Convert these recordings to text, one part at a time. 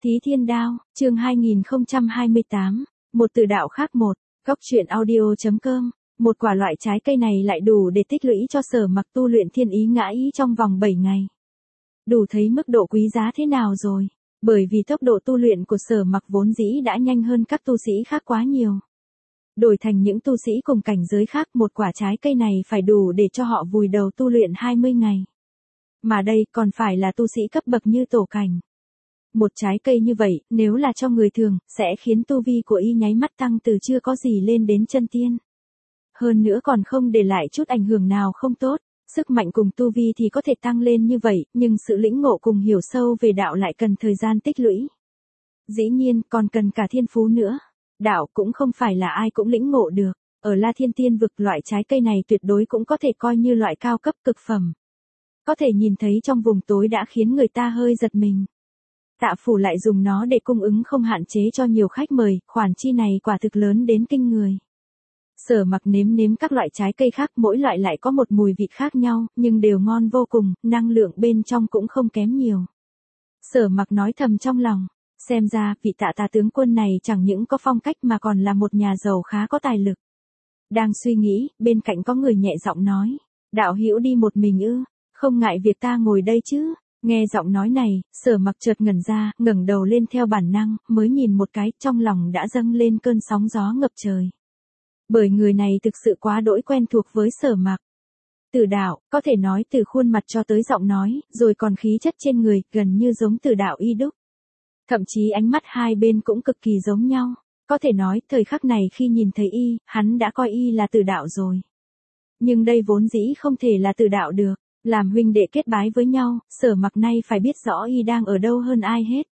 Thí Thiên Đao, chương 2028, một từ đạo khác một, góc truyện audio.com, một quả loại trái cây này lại đủ để tích lũy cho Sở Mặc tu luyện thiên ý ngã ý trong vòng 7 ngày. Đủ thấy mức độ quý giá thế nào rồi, bởi vì tốc độ tu luyện của Sở Mặc vốn dĩ đã nhanh hơn các tu sĩ khác quá nhiều. Đổi thành những tu sĩ cùng cảnh giới khác, một quả trái cây này phải đủ để cho họ vùi đầu tu luyện 20 ngày. Mà đây còn phải là tu sĩ cấp bậc như tổ cảnh. Một trái cây như vậy, nếu là cho người thường, sẽ khiến tu vi của y nháy mắt tăng từ chưa có gì lên đến chân tiên. Hơn nữa còn không để lại chút ảnh hưởng nào không tốt, sức mạnh cùng tu vi thì có thể tăng lên như vậy, nhưng sự lĩnh ngộ cùng hiểu sâu về đạo lại cần thời gian tích lũy. Dĩ nhiên, còn cần cả thiên phú nữa. Đạo cũng không phải là ai cũng lĩnh ngộ được, ở La Thiên Tiên vực loại trái cây này tuyệt đối cũng có thể coi như loại cao cấp cực phẩm. Có thể nhìn thấy trong vùng tối đã khiến người ta hơi giật mình. Tạ Phủ lại dùng nó để cung ứng không hạn chế cho nhiều khách mời, khoản chi này quả thực lớn đến kinh người. Sở Mặc nếm các loại trái cây khác, mỗi loại lại có một mùi vị khác nhau, nhưng đều ngon vô cùng, năng lượng bên trong cũng không kém nhiều. Sở Mặc nói thầm trong lòng, xem ra vị Tạ tướng quân này chẳng những có phong cách mà còn là một nhà giàu khá có tài lực. Đang suy nghĩ, bên cạnh có người nhẹ giọng nói, đạo hữu đi một mình ư, không ngại việc ta ngồi đây chứ. Nghe giọng nói này, Sở Mặc chợt ngẩn ra, ngẩng đầu lên theo bản năng, mới nhìn một cái, trong lòng đã dâng lên cơn sóng gió ngập trời. Bởi người này thực sự quá đỗi quen thuộc với Sở Mặc. Từ đạo, có thể nói từ khuôn mặt cho tới giọng nói, rồi còn khí chất trên người, gần như giống Từ đạo y đúc. Thậm chí ánh mắt hai bên cũng cực kỳ giống nhau. Có thể nói, thời khắc này khi nhìn thấy y, hắn đã coi y là Từ đạo rồi. Nhưng đây vốn dĩ không thể là Từ đạo được. Làm huynh đệ kết bái với nhau, Sở Mặc nay phải biết rõ y đang ở đâu hơn ai hết.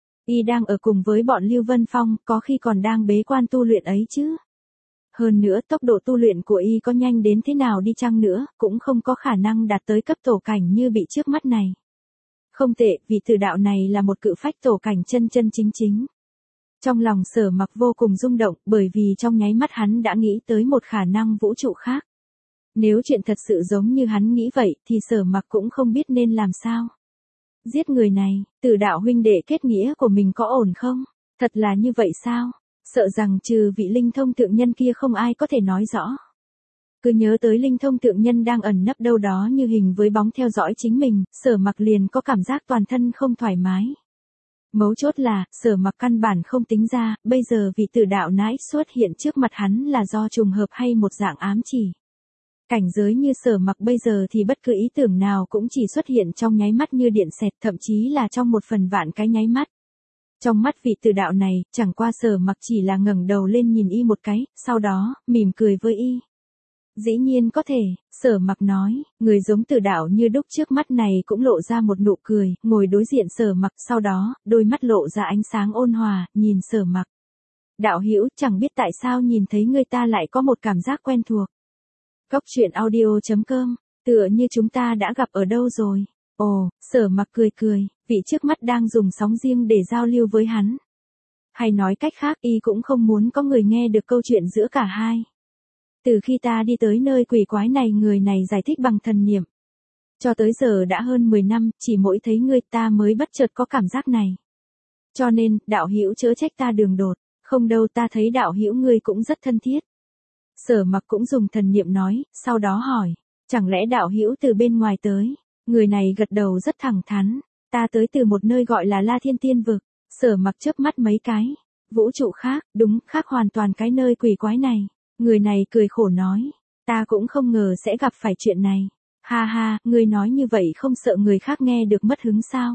Y đang ở cùng với bọn Lưu Vân Phong, có khi còn đang bế quan tu luyện ấy chứ. Hơn nữa, tốc độ tu luyện của y có nhanh đến thế nào đi chăng nữa, cũng không có khả năng đạt tới cấp tổ cảnh như bị trước mắt này. Không tệ, vì Từ đạo này là một cự phách tổ cảnh chân chính. Trong lòng Sở Mặc vô cùng rung động, bởi vì trong nháy mắt hắn đã nghĩ tới một khả năng vũ trụ khác. Nếu chuyện thật sự giống như hắn nghĩ vậy, thì Sở Mặc cũng không biết nên làm sao. Giết người này, Từ đạo huynh đệ kết nghĩa của mình có ổn không? Thật là như vậy sao? Sợ rằng trừ vị linh thông thượng nhân kia không ai có thể nói rõ. Cứ nhớ tới linh thông thượng nhân đang ẩn nấp đâu đó như hình với bóng theo dõi chính mình, Sở Mặc liền có cảm giác toàn thân không thoải mái. Mấu chốt là, Sở Mặc căn bản không tính ra, bây giờ vị Từ đạo nãy xuất hiện trước mặt hắn là do trùng hợp hay một dạng ám chỉ. Cảnh giới như Sở Mặc bây giờ thì bất cứ ý tưởng nào cũng chỉ xuất hiện trong nháy mắt như điện xẹt, thậm chí là trong một phần vạn cái nháy mắt. Trong mắt vị Từ đạo này, chẳng qua Sở Mặc chỉ là ngẩng đầu lên nhìn y một cái, sau đó, mỉm cười với y. Dĩ nhiên có thể, Sở Mặc nói, người giống Từ đạo như đúc trước mắt này cũng lộ ra một nụ cười, ngồi đối diện Sở Mặc, sau đó, đôi mắt lộ ra ánh sáng ôn hòa, nhìn Sở Mặc. Đạo hữu, chẳng biết tại sao nhìn thấy người ta lại có một cảm giác quen thuộc. Góc truyện audio.com, tựa như chúng ta đã gặp ở đâu rồi. Ồ, Sở Mặc cười, vị trước mắt đang dùng sóng riêng để giao lưu với hắn. Hay nói cách khác, y cũng không muốn có người nghe được câu chuyện giữa cả hai. Từ khi ta đi tới nơi quỷ quái này, người này giải thích bằng thần niệm. Cho tới giờ đã hơn 10 năm, chỉ mỗi thấy ngươi ta mới bất chợt có cảm giác này. Cho nên, đạo hữu chớ trách ta đường đột, không đâu, ta thấy đạo hữu ngươi cũng rất thân thiết. Sở Mặc cũng dùng thần niệm nói, sau đó hỏi, chẳng lẽ đạo hữu từ bên ngoài tới? Người này gật đầu rất thẳng thắn, ta tới từ một nơi gọi là La Thiên Tiên vực. Sở Mặc chớp mắt mấy cái, vũ trụ khác, đúng, khác hoàn toàn cái nơi quỷ quái này. Người này cười khổ nói, ta cũng không ngờ sẽ gặp phải chuyện này. Ha ha, ngươi nói như vậy không sợ người khác nghe được mất hứng sao?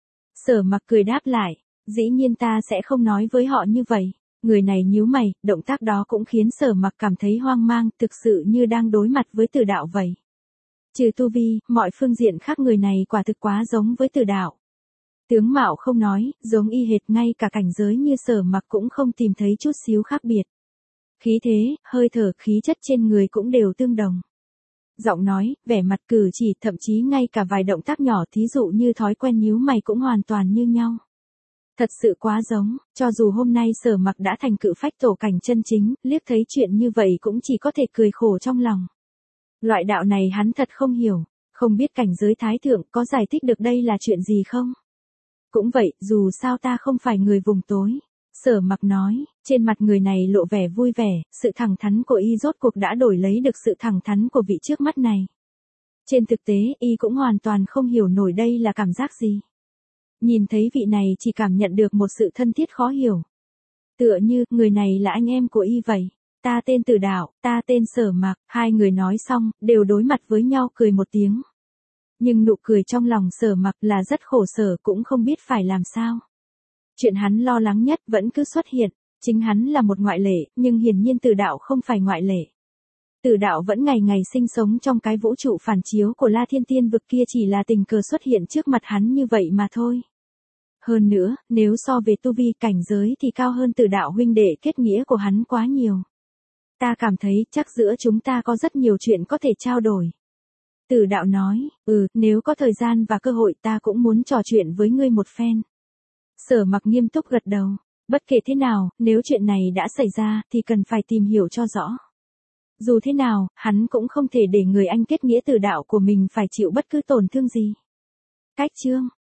Sở Mặc cười đáp lại, dĩ nhiên ta sẽ không nói với họ như vậy. Người này nhíu mày, động tác đó cũng khiến Sở Mặc cảm thấy hoang mang, thực sự như đang đối mặt với Từ đạo vậy. Trừ tu vi, mọi phương diện khác người này quả thực quá giống với Từ đạo. Tướng mạo không nói, giống y hệt, ngay cả cảnh giới như Sở Mặc cũng không tìm thấy chút xíu khác biệt. Khí thế, hơi thở, khí chất trên người cũng đều tương đồng. Giọng nói, vẻ mặt, cử chỉ, thậm chí ngay cả vài động tác nhỏ, thí dụ như thói quen nhíu mày cũng hoàn toàn như nhau. Thật sự quá giống, cho dù hôm nay Sở Mặc đã thành cự phách tổ cảnh chân chính, liếc thấy chuyện như vậy cũng chỉ có thể cười khổ trong lòng. Loại đạo này hắn thật không hiểu, không biết cảnh giới thái thượng có giải thích được đây là chuyện gì không? Cũng vậy, dù sao ta không phải người vùng tối. Sở Mặc nói, trên mặt người này lộ vẻ vui vẻ, sự thẳng thắn của y rốt cuộc đã đổi lấy được sự thẳng thắn của vị trước mắt này. Trên thực tế, y cũng hoàn toàn không hiểu nổi đây là cảm giác gì. Nhìn thấy vị này chỉ cảm nhận được một sự thân thiết khó hiểu. Tựa như, người này là anh em của y vậy. Ta tên Tử Đạo, ta tên Sở Mặc, hai người nói xong, đều đối mặt với nhau cười một tiếng. Nhưng nụ cười trong lòng Sở Mặc là rất khổ sở cũng không biết phải làm sao. Chuyện hắn lo lắng nhất vẫn cứ xuất hiện, chính hắn là một ngoại lệ, nhưng hiển nhiên Tử Đạo không phải ngoại lệ. Tử Đạo vẫn ngày ngày sinh sống trong cái vũ trụ phản chiếu của La Thiên Tiên vực kia, chỉ là tình cờ xuất hiện trước mặt hắn như vậy mà thôi. Hơn nữa, nếu so về tu vi cảnh giới thì cao hơn Tử Đạo huynh đệ kết nghĩa của hắn quá nhiều. Ta cảm thấy chắc giữa chúng ta có rất nhiều chuyện có thể trao đổi. Tử Đạo nói, nếu có thời gian và cơ hội ta cũng muốn trò chuyện với ngươi một phen. Sở Mặc nghiêm túc gật đầu, bất kể thế nào, nếu chuyện này đã xảy ra thì cần phải tìm hiểu cho rõ. Dù thế nào, hắn cũng không thể để người anh kết nghĩa Tử Đạo của mình phải chịu bất cứ tổn thương gì. Cách chương